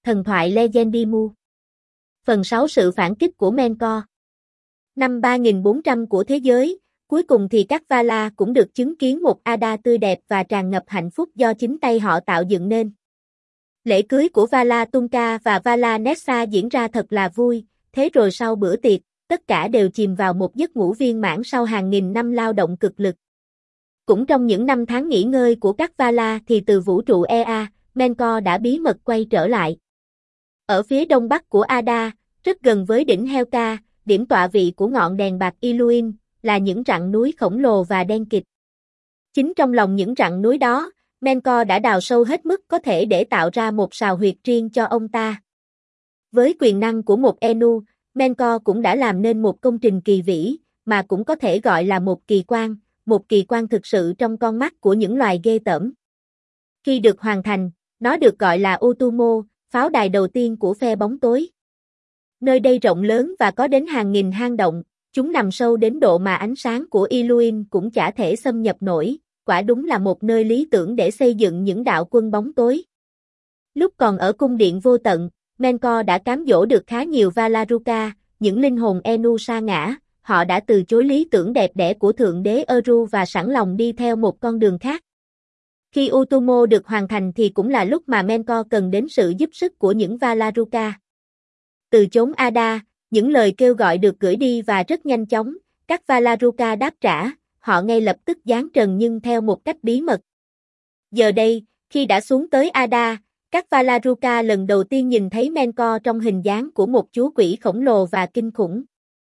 Thần thoại Legendimu. Phần 6 Sự phản kích của Mentor. Năm 3400 của thế giới, cuối cùng thì các Valar cũng được chứng kiến một Ada tươi đẹp và tràn ngập hạnh phúc do chính tay họ tạo dựng nên. Lễ cưới của Valar Tunca và Valar Nessa diễn ra thật là vui, thế rồi sau bữa tiệc, tất cả đều chìm vào một giấc ngủ viên mãn sau hàng nghìn năm lao động cực lực. Cũng trong những năm tháng nghỉ ngơi của các Valar thì từ vũ trụ Ea, Mentor đã bí mật quay trở lại. Ở phía đông bắc của Ada, rất gần với đỉnh Helka, điểm tọa vị của ngọn đèn bạc Illuin, là những rặng núi khổng lồ và đen kịt. Chính trong lòng những rặng núi đó, Mentor đã đào sâu hết mức có thể để tạo ra một sào huyệt riêng cho ông ta. Với quyền năng của một Enu, Mentor cũng đã làm nên một công trình kỳ vĩ, mà cũng có thể gọi là một kỳ quan thực sự trong con mắt của những loài ghê tởm. Khi được hoàn thành, nó được gọi là Utumo, pháo đài đầu tiên của phe bóng tối. Nơi đây rộng lớn và có đến hàng nghìn hang động, chúng nằm sâu đến độ mà ánh sáng của Illuin cũng chả thể xâm nhập nổi, quả đúng là một nơi lý tưởng để xây dựng những đạo quân bóng tối. Lúc còn ở cung điện vô tận, Mentor đã cám dỗ được khá nhiều Valaruka, những linh hồn Enu sa ngã, họ đã từ chối lý tưởng đẹp đẽ của Thượng đế Eru và sẵn lòng đi theo một con đường khác. Khi Utumo được hoàn thành thì cũng là lúc mà Mentor cần đến sự giúp sức của những Valaruka. Từ chốn Ada, những lời kêu gọi được gửi đi và rất nhanh chóng, các Valaruka đáp trả, họ ngay lập tức giáng trần nhưng theo một cách bí mật. Giờ đây, khi đã xuống tới Ada, các Valaruka lần đầu tiên nhìn thấy Mentor trong hình dáng của một chú quỷ khổng lồ và kinh khủng.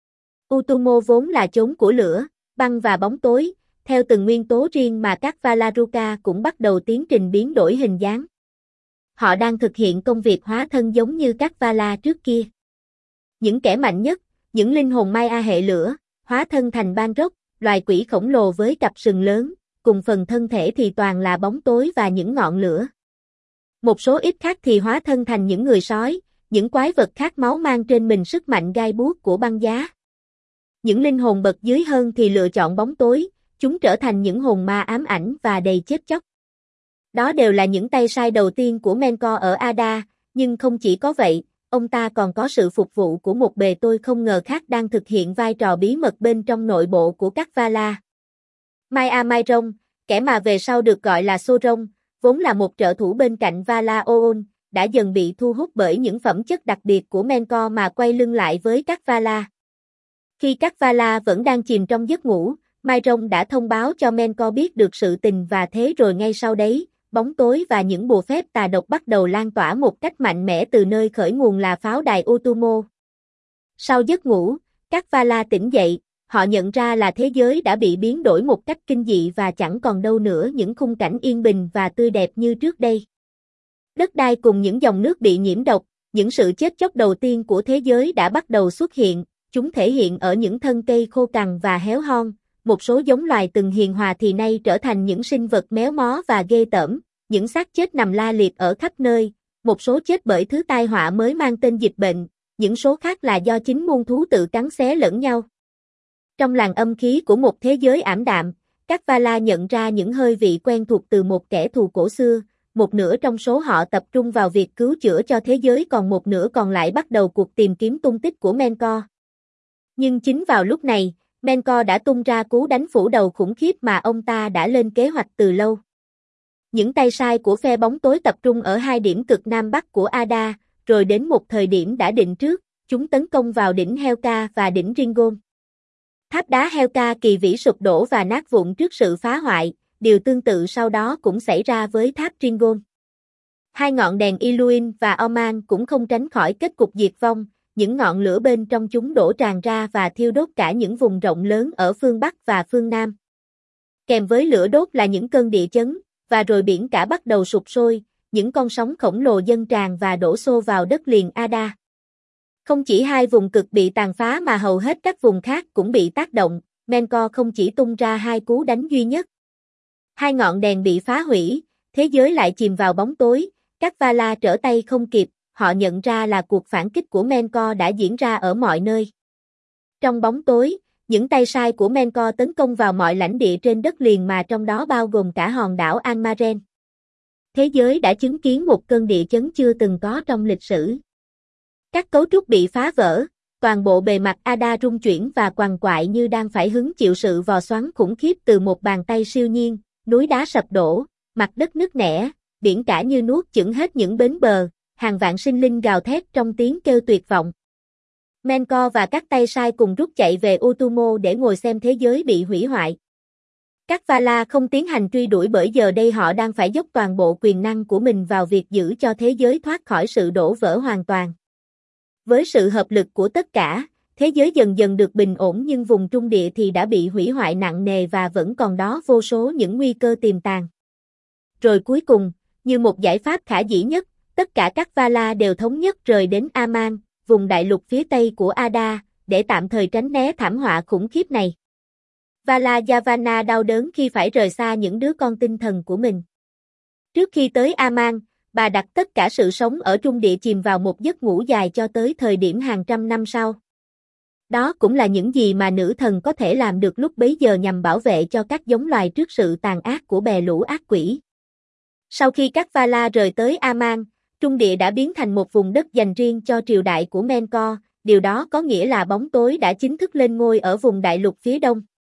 Utumo vốn là chốn của lửa, băng và bóng tối, theo từng nguyên tố riêng mà các Valaruka cũng bắt đầu tiến trình biến đổi hình dáng. Họ đang thực hiện công việc hóa thân giống như các Valar trước kia. Những kẻ mạnh nhất, những linh hồn Maya hệ lửa, hóa thân thành Balrog, loài quỷ khổng lồ với cặp sừng lớn, cùng phần thân thể thì toàn là bóng tối và những ngọn lửa. Một số ít khác thì hóa thân thành những người sói, những quái vật khát máu mang trên mình sức mạnh gai buốt của băng giá. Những linh hồn bậc dưới hơn thì lựa chọn bóng tối, chúng trở thành những hồn ma ám ảnh và đầy chết chóc. Đó đều là những tay sai đầu tiên của Mentor ở Ada, nhưng không chỉ có vậy, ông ta còn có sự phục vụ của một bề tôi không ngờ khác đang thực hiện vai trò bí mật bên trong nội bộ của các Valar. Maya Mairong, kẻ mà về sau được gọi là Sauron, vốn là một trợ thủ bên cạnh Valar Orn, đã dần bị thu hút bởi những phẩm chất đặc biệt của Mentor mà quay lưng lại với các Valar. Khi các Valar vẫn đang chìm trong giấc ngủ, Mairong đã thông báo cho Mentor biết được sự tình và thế rồi ngay sau đấy, bóng tối và những bùa phép tà độc bắt đầu lan tỏa một cách mạnh mẽ từ nơi khởi nguồn là pháo đài Utumo. Sau giấc ngủ, các Valar tỉnh dậy, họ nhận ra là thế giới đã bị biến đổi một cách kinh dị và chẳng còn đâu nữa những khung cảnh yên bình và tươi đẹp như trước đây. Đất đai cùng những dòng nước bị nhiễm độc, những sự chết chóc đầu tiên của thế giới đã bắt đầu xuất hiện, chúng thể hiện ở những thân cây khô cằn và héo hon. Một số giống loài từng hiền hòa thì nay trở thành những sinh vật méo mó và ghê tởm, những xác chết nằm la liệt ở khắp nơi, một số chết bởi thứ tai họa mới mang tên dịch bệnh, những số khác là do chính muôn thú tự cắn xé lẫn nhau. Trong làn âm khí của một thế giới ảm đạm, các Valar nhận ra những hơi vị quen thuộc từ một kẻ thù cổ xưa, một nửa trong số họ tập trung vào việc cứu chữa cho thế giới còn một nửa còn lại bắt đầu cuộc tìm kiếm tung tích của Mentor. Nhưng chính vào lúc này, Mentor đã tung ra cú đánh phủ đầu khủng khiếp mà ông ta đã lên kế hoạch từ lâu. Những tay sai của phe bóng tối tập trung ở hai điểm cực nam bắc của Ada, rồi đến một thời điểm đã định trước, chúng tấn công vào đỉnh Helka và đỉnh Ringgon. Tháp đá Helka kỳ vĩ sụp đổ và nát vụn trước sự phá hoại, điều tương tự sau đó cũng xảy ra với tháp Ringgon. Hai ngọn đèn Illuin và Oman cũng không tránh khỏi kết cục diệt vong. Những ngọn lửa bên trong chúng đổ tràn ra và thiêu đốt cả những vùng rộng lớn ở phương Bắc và phương Nam. Kèm với lửa đốt là những cơn địa chấn, và rồi biển cả bắt đầu sụp sôi, những con sóng khổng lồ dâng tràn và đổ xô vào đất liền Ada. Không chỉ hai vùng cực bị tàn phá mà hầu hết các vùng khác cũng bị tác động, Mentor không chỉ tung ra hai cú đánh duy nhất. Hai ngọn đèn bị phá hủy, thế giới lại chìm vào bóng tối, các Valar trở tay không kịp. Họ nhận ra là cuộc phản kích của Mentor đã diễn ra ở mọi nơi. Trong bóng tối, những tay sai của Mentor tấn công vào mọi lãnh địa trên đất liền mà trong đó bao gồm cả hòn đảo Almaren. Thế giới đã chứng kiến một cơn địa chấn chưa từng có trong lịch sử. Các cấu trúc bị phá vỡ, toàn bộ bề mặt Ada rung chuyển và quằn quại như đang phải hứng chịu sự vò xoắn khủng khiếp từ một bàn tay siêu nhiên, núi đá sập đổ, mặt đất nứt nẻ, biển cả như nuốt chửng hết những bến bờ, hàng vạn sinh linh gào thét trong tiếng kêu tuyệt vọng. Menkor và các tay sai cùng rút chạy về Utumo để ngồi xem thế giới bị hủy hoại. Các Valar không tiến hành truy đuổi bởi giờ đây họ đang phải dốc toàn bộ quyền năng của mình vào việc giữ cho thế giới thoát khỏi sự đổ vỡ hoàn toàn. Với sự hợp lực của tất cả, thế giới dần dần được bình ổn nhưng vùng trung địa thì đã bị hủy hoại nặng nề và vẫn còn đó vô số những nguy cơ tiềm tàng. Rồi cuối cùng, như một giải pháp khả dĩ nhất, tất cả các Valar đều thống nhất rời đến Aman, vùng đại lục phía tây của Ada, để tạm thời tránh né thảm họa khủng khiếp này. Valar Yavanna đau đớn khi phải rời xa những đứa con tinh thần của mình. Trước khi tới Aman, bà đặt tất cả sự sống ở trung địa chìm vào một giấc ngủ dài cho tới thời điểm hàng trăm năm sau. Đó cũng là những gì mà nữ thần có thể làm được lúc bấy giờ nhằm bảo vệ cho các giống loài trước sự tàn ác của bè lũ ác quỷ. Sau khi các Valar rời tới Aman, trung địa đã biến thành một vùng đất dành riêng cho triều đại của Menkor, điều đó có nghĩa là bóng tối đã chính thức lên ngôi ở vùng đại lục phía đông.